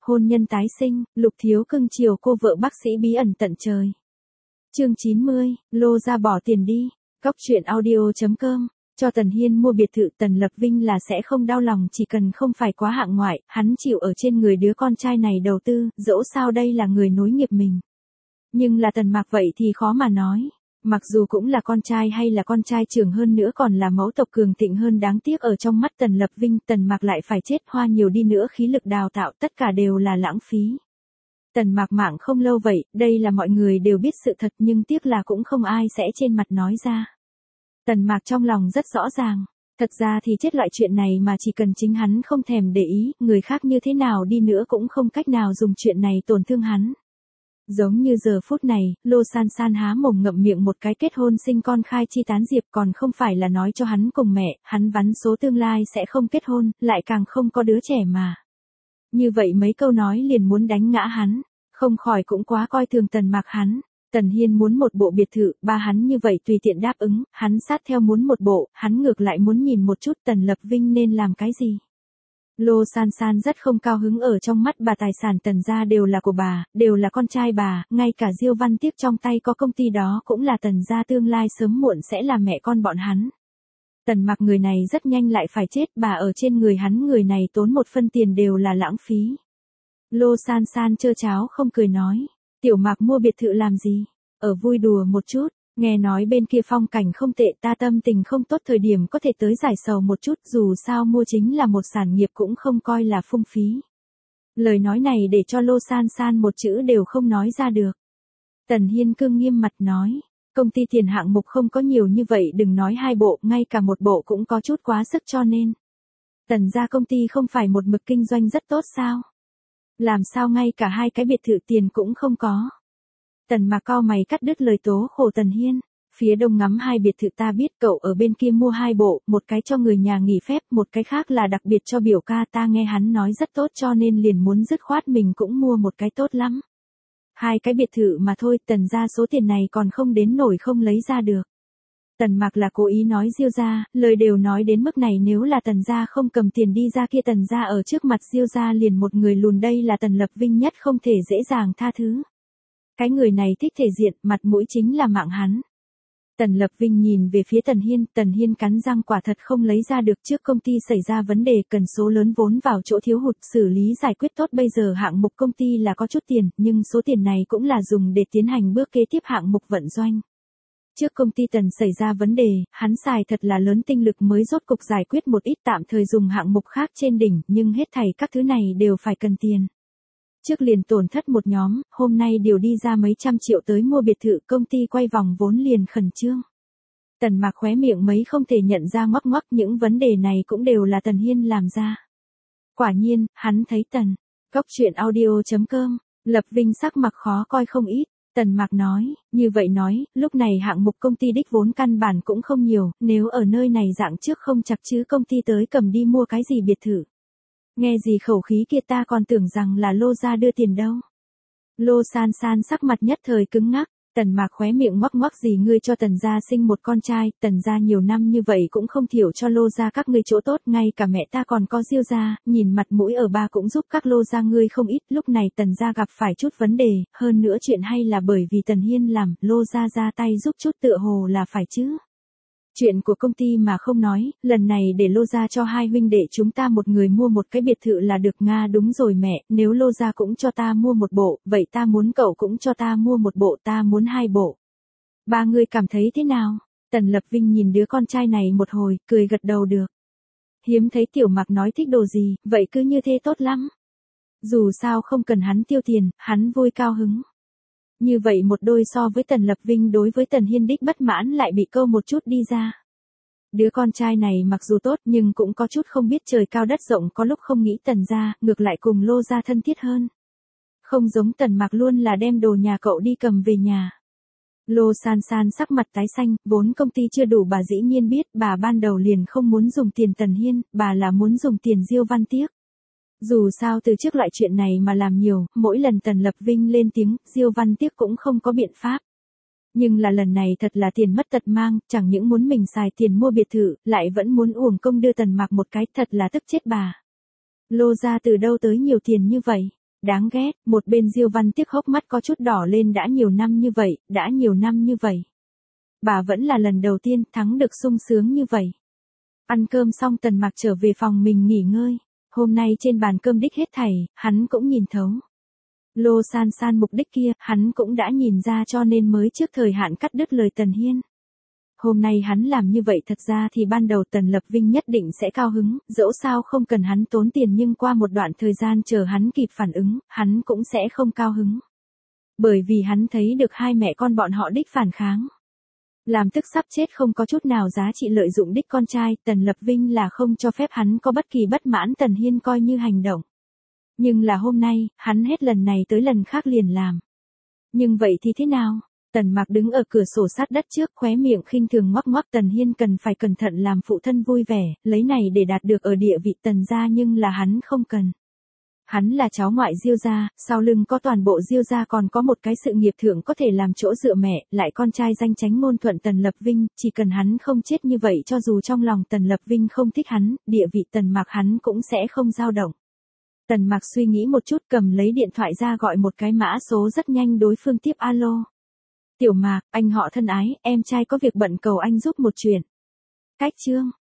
hôn nhân tái sinh, Lục Thiếu cưng chiều cô vợ bác sĩ bí ẩn tận trời. Chương 90, Lô ra bỏ tiền đi. Góc truyện audio.com. Cho Tần Hiên mua biệt thự, Tần Lập Vinh là sẽ không đau lòng, chỉ cần không phải quá hạng ngoại, hắn chịu ở trên người đứa con trai này đầu tư, dẫu sao đây là người nối nghiệp mình. Nhưng là Tần Mạc vậy thì khó mà nói. Mặc dù cũng là con trai hay là con trai trưởng hơn nữa còn là mẫu tộc cường thịnh hơn, đáng tiếc ở trong mắt Tần Lập Vinh, Tần Mạc lại phải chết, hoa nhiều đi nữa khí lực đào tạo tất cả đều là lãng phí. Tần Mạc mạng không lâu vậy, đây là mọi người đều biết sự thật nhưng tiếc là cũng không ai sẽ trên mặt nói ra. Tần Mạc trong lòng rất rõ ràng, thật ra thì chết loại chuyện này mà chỉ cần chính hắn không thèm để ý, người khác như thế nào đi nữa cũng không cách nào dùng chuyện này tổn thương hắn. Giống như giờ phút này, Lô San San há mồm ngậm miệng một cái kết hôn sinh con khai chi tán diệp, còn không phải là nói cho hắn cùng mẹ, hắn vắn số tương lai sẽ không kết hôn, lại càng không có đứa trẻ mà. Như vậy mấy câu nói liền muốn đánh ngã hắn, không khỏi cũng quá coi thường Tần Mạc hắn. Tần Hiên muốn một bộ biệt thự, ba hắn như vậy tùy tiện đáp ứng, hắn sát theo muốn một bộ, hắn ngược lại muốn nhìn một chút Tần Lập Vinh nên làm cái gì. Lô San San rất không cao hứng, ở trong mắt bà tài sản Tần gia đều là của bà, đều là con trai bà, ngay cả Diêu Văn Tiếc trong tay có công ty đó cũng là Tần gia, tương lai sớm muộn sẽ là mẹ con bọn hắn. Tần Mạc người này rất nhanh lại phải chết, bà ở trên người hắn người này tốn một phân tiền đều là lãng phí. Lô San San trơ cháo không cười nói, Tiểu Mạc mua biệt thự làm gì, ở vui đùa một chút, nghe nói bên kia phong cảnh không tệ, ta tâm tình không tốt thời điểm có thể tới giải sầu một chút, dù sao mua chính là một sản nghiệp cũng không coi là phung phí. Lời nói này để cho Lô San San một chữ đều không nói ra được. Tần Hiên cương nghiêm mặt nói, công ty tiền hạng mục không có nhiều như vậy, đừng nói hai bộ, ngay cả một bộ cũng có chút quá sức, cho nên Tần gia công ty không phải một mực kinh doanh rất tốt sao? Làm sao ngay cả hai cái biệt thự tiền cũng không có? Tần Mạc cau mày cắt đứt lời tố khổ Tần Hiên. Phía đông ngắm hai biệt thự, ta biết cậu ở bên kia mua hai bộ, một cái cho người nhà nghỉ phép, một cái khác là đặc biệt cho biểu ca, ta nghe hắn nói rất tốt cho nên liền muốn dứt khoát mình cũng mua một cái tốt lắm. Hai cái biệt thự mà thôi, Tần gia số tiền này còn không đến nổi không lấy ra được. Tần Mạc là cố ý nói Diêu gia, lời đều nói đến mức này, nếu là Tần gia không cầm tiền đi ra kia, Tần gia ở trước mặt Diêu gia liền một người lùn, đây là Tần Lập Vinh nhất không thể dễ dàng tha thứ. Cái người này thích thể diện, mặt mũi chính là mạng hắn. Tần Lập Vinh nhìn về phía Tần Hiên cắn răng, quả thật không lấy ra được, trước công ty xảy ra vấn đề, cần số lớn vốn vào chỗ thiếu hụt, xử lý giải quyết tốt, bây giờ hạng mục công ty là có chút tiền, nhưng số tiền này cũng là dùng để tiến hành bước kế tiếp hạng mục vận doanh. Trước công ty Tần xảy ra vấn đề, hắn xài thật là lớn tinh lực mới rốt cục giải quyết một ít, tạm thời dùng hạng mục khác trên đỉnh, nhưng hết thảy các thứ này đều phải cần tiền. Trước liền tổn thất một nhóm, hôm nay điều đi ra mấy trăm triệu tới mua biệt thự, công ty quay vòng vốn liền khẩn trương. Tần Mạc khóe miệng mấy không thể nhận ra ngoắc ngoắc, những vấn đề này cũng đều là Tần Hiên làm ra. Quả nhiên, hắn thấy Góc truyện audio.com, Lập Vinh sắc mặt khó coi không ít. Tần Mạc nói, như vậy nói, lúc này hạng mục công ty đích vốn căn bản cũng không nhiều, nếu ở nơi này dạng trước không chặt chứ công ty tới cầm đi mua cái gì biệt thự. Nghe gì khẩu khí kia, ta còn tưởng rằng là Lô gia đưa tiền đâu. Lô San San sắc mặt nhất thời cứng ngắc. Tần Mạc khóe miệng ngoắc ngoắc, gì ngươi cho Tần gia sinh một con trai, Tần gia nhiều năm như vậy cũng không thiểu cho Lô gia các ngươi chỗ tốt, ngay cả mẹ ta còn có Diêu gia, nhìn mặt mũi ở ba cũng giúp các Lô gia ngươi không ít, lúc này Tần gia gặp phải chút vấn đề, hơn nữa chuyện hay là bởi vì Tần Hiên làm, Lô gia ra tay giúp chút tựa hồ là phải chứ. Chuyện của công ty mà không nói, lần này để Lô gia cho hai huynh đệ chúng ta một người mua một cái biệt thự là được. Nga đúng rồi mẹ, nếu Lô gia cũng cho ta mua một bộ, vậy ta muốn cậu cũng cho ta mua một bộ, ta muốn hai bộ. Ba người cảm thấy thế nào? Tần Lập Vinh nhìn đứa con trai này một hồi, cười gật đầu được. Hiếm thấy Tiểu Mạc nói thích đồ gì, vậy cứ như thế tốt lắm. Dù sao không cần hắn tiêu tiền, hắn vui cao hứng. Như vậy một đôi so với Tần Lập Vinh đối với Tần Hiên đích bất mãn lại bị câu một chút đi ra. Đứa con trai này mặc dù tốt nhưng cũng có chút không biết trời cao đất rộng, có lúc không nghĩ Tần gia, ngược lại cùng Lô gia thân thiết hơn. Không giống Tần Mạc luôn là đem đồ nhà cậu đi cầm về nhà. Lô San San sắc mặt tái xanh, vốn công ty chưa đủ bà dĩ nhiên biết, bà ban đầu liền không muốn dùng tiền Tần Hiên, bà là muốn dùng tiền Diêu Văn Tiếc. Dù sao từ trước loại chuyện này mà làm nhiều, mỗi lần Tần Lập Vinh lên tiếng, Diêu Văn Tiếc cũng không có biện pháp. Nhưng là lần này thật là tiền mất tật mang, chẳng những muốn mình xài tiền mua biệt thự, lại vẫn muốn uổng công đưa Tần Mạc một cái, thật là tức chết bà. Lô gia từ đâu tới nhiều tiền như vậy? Đáng ghét, một bên Diêu Văn Tiếc hốc mắt có chút đỏ lên, đã nhiều năm như vậy, đã nhiều năm như vậy. Bà vẫn là lần đầu tiên thắng được sung sướng như vậy. Ăn cơm xong Tần Mạc trở về phòng mình nghỉ ngơi. Hôm nay trên bàn cơm đích hết thảy, hắn cũng nhìn thấu. Lô San San mục đích kia, hắn cũng đã nhìn ra, cho nên mới trước thời hạn cắt đứt lời Tần Hiên. Hôm nay hắn làm như vậy thật ra thì ban đầu Tần Lập Vinh nhất định sẽ cao hứng, dẫu sao không cần hắn tốn tiền, nhưng qua một đoạn thời gian chờ hắn kịp phản ứng, hắn cũng sẽ không cao hứng. Bởi vì hắn thấy được hai mẹ con bọn họ đích phản kháng. Làm tức sắp chết không có chút nào giá trị lợi dụng đích con trai, Tần Lập Vinh là không cho phép hắn có bất kỳ bất mãn, Tần Hiên coi như hành động. Nhưng là hôm nay, hắn hết lần này tới lần khác liền làm. Nhưng vậy thì thế nào? Tần Mạc đứng ở cửa sổ sát đất trước, khóe miệng khinh thường ngoắc ngoắc. Tần Hiên cần phải cẩn thận làm phụ thân vui vẻ, lấy này để đạt được ở địa vị Tần gia, nhưng là hắn không cần. Hắn là cháu ngoại Diêu gia, sau lưng có toàn bộ Diêu gia, còn có một cái sự nghiệp thượng có thể làm chỗ dựa mẹ, lại con trai danh chánh ngôn thuận Tần Lập Vinh, chỉ cần hắn không chết như vậy, cho dù trong lòng Tần Lập Vinh không thích hắn, địa vị Tần Mạc hắn cũng sẽ không dao động. Tần Mạc suy nghĩ một chút, cầm lấy điện thoại ra gọi một cái mã số, rất nhanh đối phương tiếp. Alo. Tiểu Mạc, anh họ thân ái, em trai có việc bận cầu anh giúp một chuyện. Cách chương.